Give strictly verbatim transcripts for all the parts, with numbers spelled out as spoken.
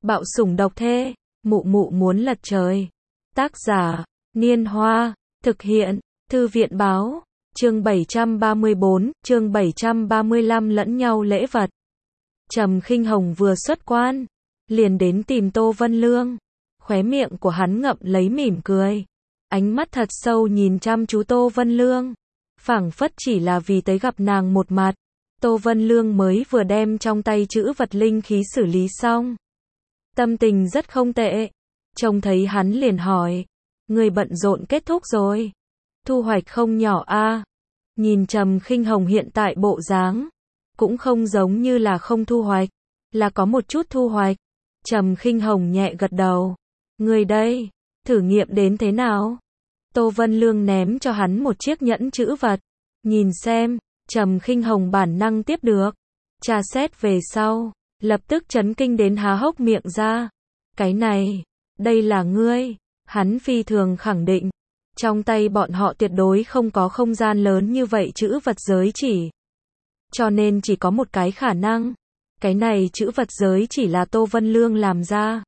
Bạo sủng độc thê, mụ mụ muốn lật trời. Tác giả, Niên Hoa, thực hiện, Thư viện Báo, chương bảy trăm ba mươi bốn, chương bảy trăm ba mươi lăm lẫn nhau lễ vật. Trầm Khinh Hồng vừa xuất quan, liền đến tìm Tô Vân Lương. Khóe miệng của hắn ngậm lấy mỉm cười, ánh mắt thật sâu nhìn chăm chú Tô Vân Lương, phảng phất chỉ là vì tới gặp nàng một mặt. Tô Vân Lương mới vừa đem trong tay chữ vật linh khí xử lý xong, tâm tình rất không tệ. Trông thấy hắn liền hỏi, người bận rộn kết thúc rồi, thu hoạch không nhỏ a. Nhìn Trầm Khinh Hồng hiện tại bộ dáng, cũng không giống như là không thu hoạch, là có một chút thu hoạch. Trầm Khinh Hồng nhẹ gật đầu, người đây, thử nghiệm đến thế nào? Tô Vân Lương ném cho hắn một chiếc nhẫn chữ vật, nhìn xem. Trầm Khinh Hồng bản năng tiếp được, tra xét về sau, lập tức chấn kinh đến há hốc miệng ra. Cái này, đây là ngươi? Hắn phi thường khẳng định, trong tay bọn họ tuyệt đối không có không gian lớn như vậy chữ vật giới chỉ. Cho nên chỉ có một cái khả năng, cái này chữ vật giới chỉ là Tô Vân Lương làm ra.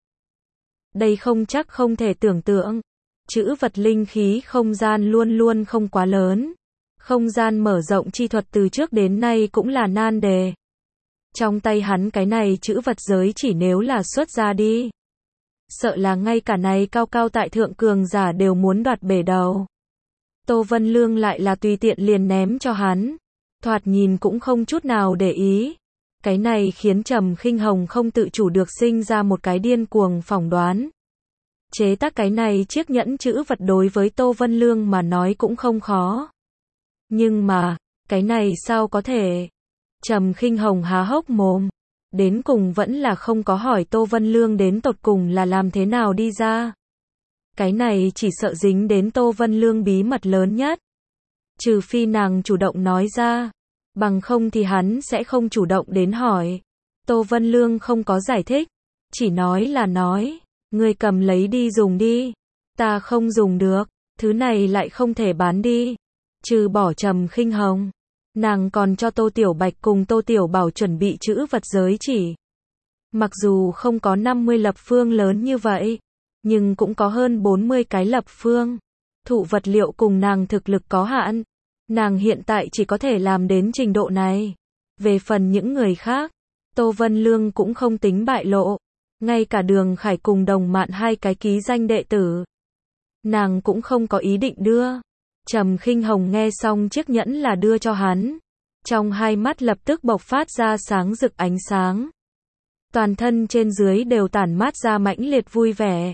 Đây không chắc không thể tưởng tượng, chữ vật linh khí không gian luôn luôn không quá lớn. Không gian mở rộng chi thuật từ trước đến nay cũng là nan đề. Trong tay hắn cái này chữ vật giới chỉ nếu là xuất ra đi, sợ là ngay cả này cao cao tại thượng cường giả đều muốn đoạt bể đầu. Tô Vân Lương lại là tùy tiện liền ném cho hắn, thoạt nhìn cũng không chút nào để ý. Cái này khiến Trầm Khinh Hồng không tự chủ được sinh ra một cái điên cuồng phỏng đoán. Chế tác cái này chiếc nhẫn chữ vật đối với Tô Vân Lương mà nói cũng không khó. Nhưng mà, cái này sao có thể? Trầm Khinh Hồng há hốc mồm, đến cùng vẫn là không có hỏi Tô Vân Lương đến tột cùng là làm thế nào đi ra. Cái này chỉ sợ dính đến Tô Vân Lương bí mật lớn nhất. Trừ phi nàng chủ động nói ra, bằng không thì hắn sẽ không chủ động đến hỏi. Tô Vân Lương không có giải thích, chỉ nói là nói, ngươi cầm lấy đi dùng đi, ta không dùng được, thứ này lại không thể bán đi. Trừ bỏ Trầm Khinh Hồng, nàng còn cho Tô Tiểu Bạch cùng Tô Tiểu Bảo chuẩn bị chữ vật giới chỉ. Mặc dù không có năm mươi lập phương lớn như vậy, nhưng cũng có hơn bốn mươi cái lập phương. Thụ vật liệu cùng nàng thực lực có hạn, nàng hiện tại chỉ có thể làm đến trình độ này. Về phần những người khác, Tô Vân Lương cũng không tính bại lộ. Ngay cả Đường Khải cùng Đồng Mạn hai cái ký danh đệ tử, nàng cũng không có ý định đưa. Trầm Khinh Hồng nghe xong chiếc nhẫn là đưa cho hắn, trong hai mắt lập tức bộc phát ra sáng rực ánh sáng. Toàn thân trên dưới đều tản mát ra mãnh liệt vui vẻ.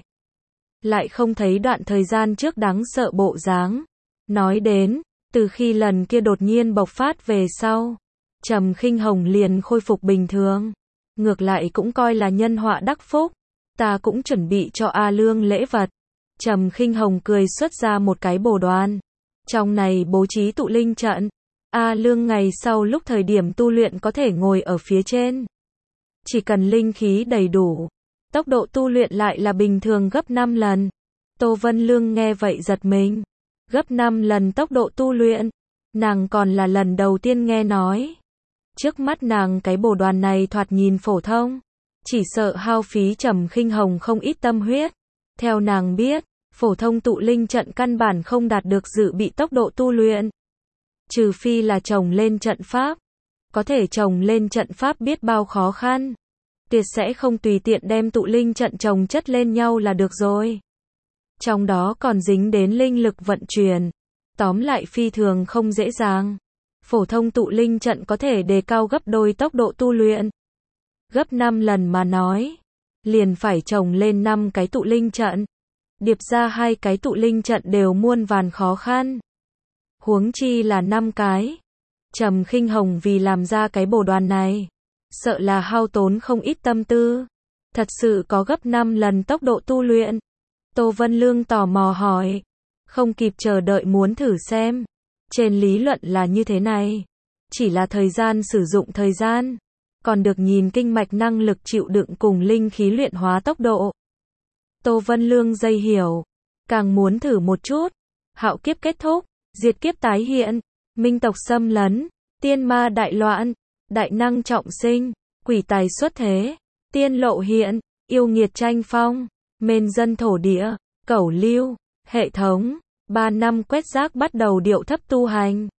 Lại không thấy đoạn thời gian trước đáng sợ bộ dáng. Nói đến, từ khi lần kia đột nhiên bộc phát về sau, Trầm Khinh Hồng liền khôi phục bình thường. Ngược lại cũng coi là nhân họa đắc phúc. Ta cũng chuẩn bị cho A Lương lễ vật. Trầm Khinh Hồng cười xuất ra một cái bồ đoàn. Trong này bố trí tụ linh trận. A Lương ngày sau lúc thời điểm tu luyện có thể ngồi ở phía trên. Chỉ cần linh khí đầy đủ, tốc độ tu luyện lại là bình thường gấp năm lần. Tô Vân Lương nghe vậy giật mình. Gấp năm lần tốc độ tu luyện. Nàng còn là lần đầu tiên nghe nói. Trước mắt nàng cái bồ đoàn này thoạt nhìn phổ thông, chỉ sợ hao phí Trầm Khinh Hồng không ít tâm huyết. Theo nàng biết, phổ thông tụ linh trận căn bản không đạt được dự bị tốc độ tu luyện. Trừ phi là trồng lên trận pháp. Có thể trồng lên trận pháp biết bao khó khăn. Tuyệt sẽ không tùy tiện đem tụ linh trận trồng chất lên nhau là được rồi. Trong đó còn dính đến linh lực vận chuyển. Tóm lại phi thường không dễ dàng. Phổ thông tụ linh trận có thể đề cao gấp đôi tốc độ tu luyện. Gấp năm lần mà nói, liền phải trồng lên năm cái tụ linh trận. Điệp ra hai cái tụ linh trận đều muôn vàn khó khăn. Huống chi là năm cái. Trầm Khinh Hồng vì làm ra cái bồ đoàn này, sợ là hao tốn không ít tâm tư. Thật sự có gấp năm lần tốc độ tu luyện. Tô Vân Lương tò mò hỏi, không kịp chờ đợi muốn thử xem. Trên lý luận là như thế này, chỉ là thời gian sử dụng thời gian, còn được nhìn kinh mạch năng lực chịu đựng cùng linh khí luyện hóa tốc độ. Tô Vân Lương dây hiểu, càng muốn thử một chút. Hạo kiếp kết thúc, diệt kiếp tái hiện, minh tộc xâm lấn, tiên ma đại loạn, đại năng trọng sinh, quỷ tài xuất thế, tiên lộ hiện, yêu nghiệt tranh phong, mên dân thổ địa, cẩu lưu, hệ thống, ba năm quét rác bắt đầu điệu thấp tu hành.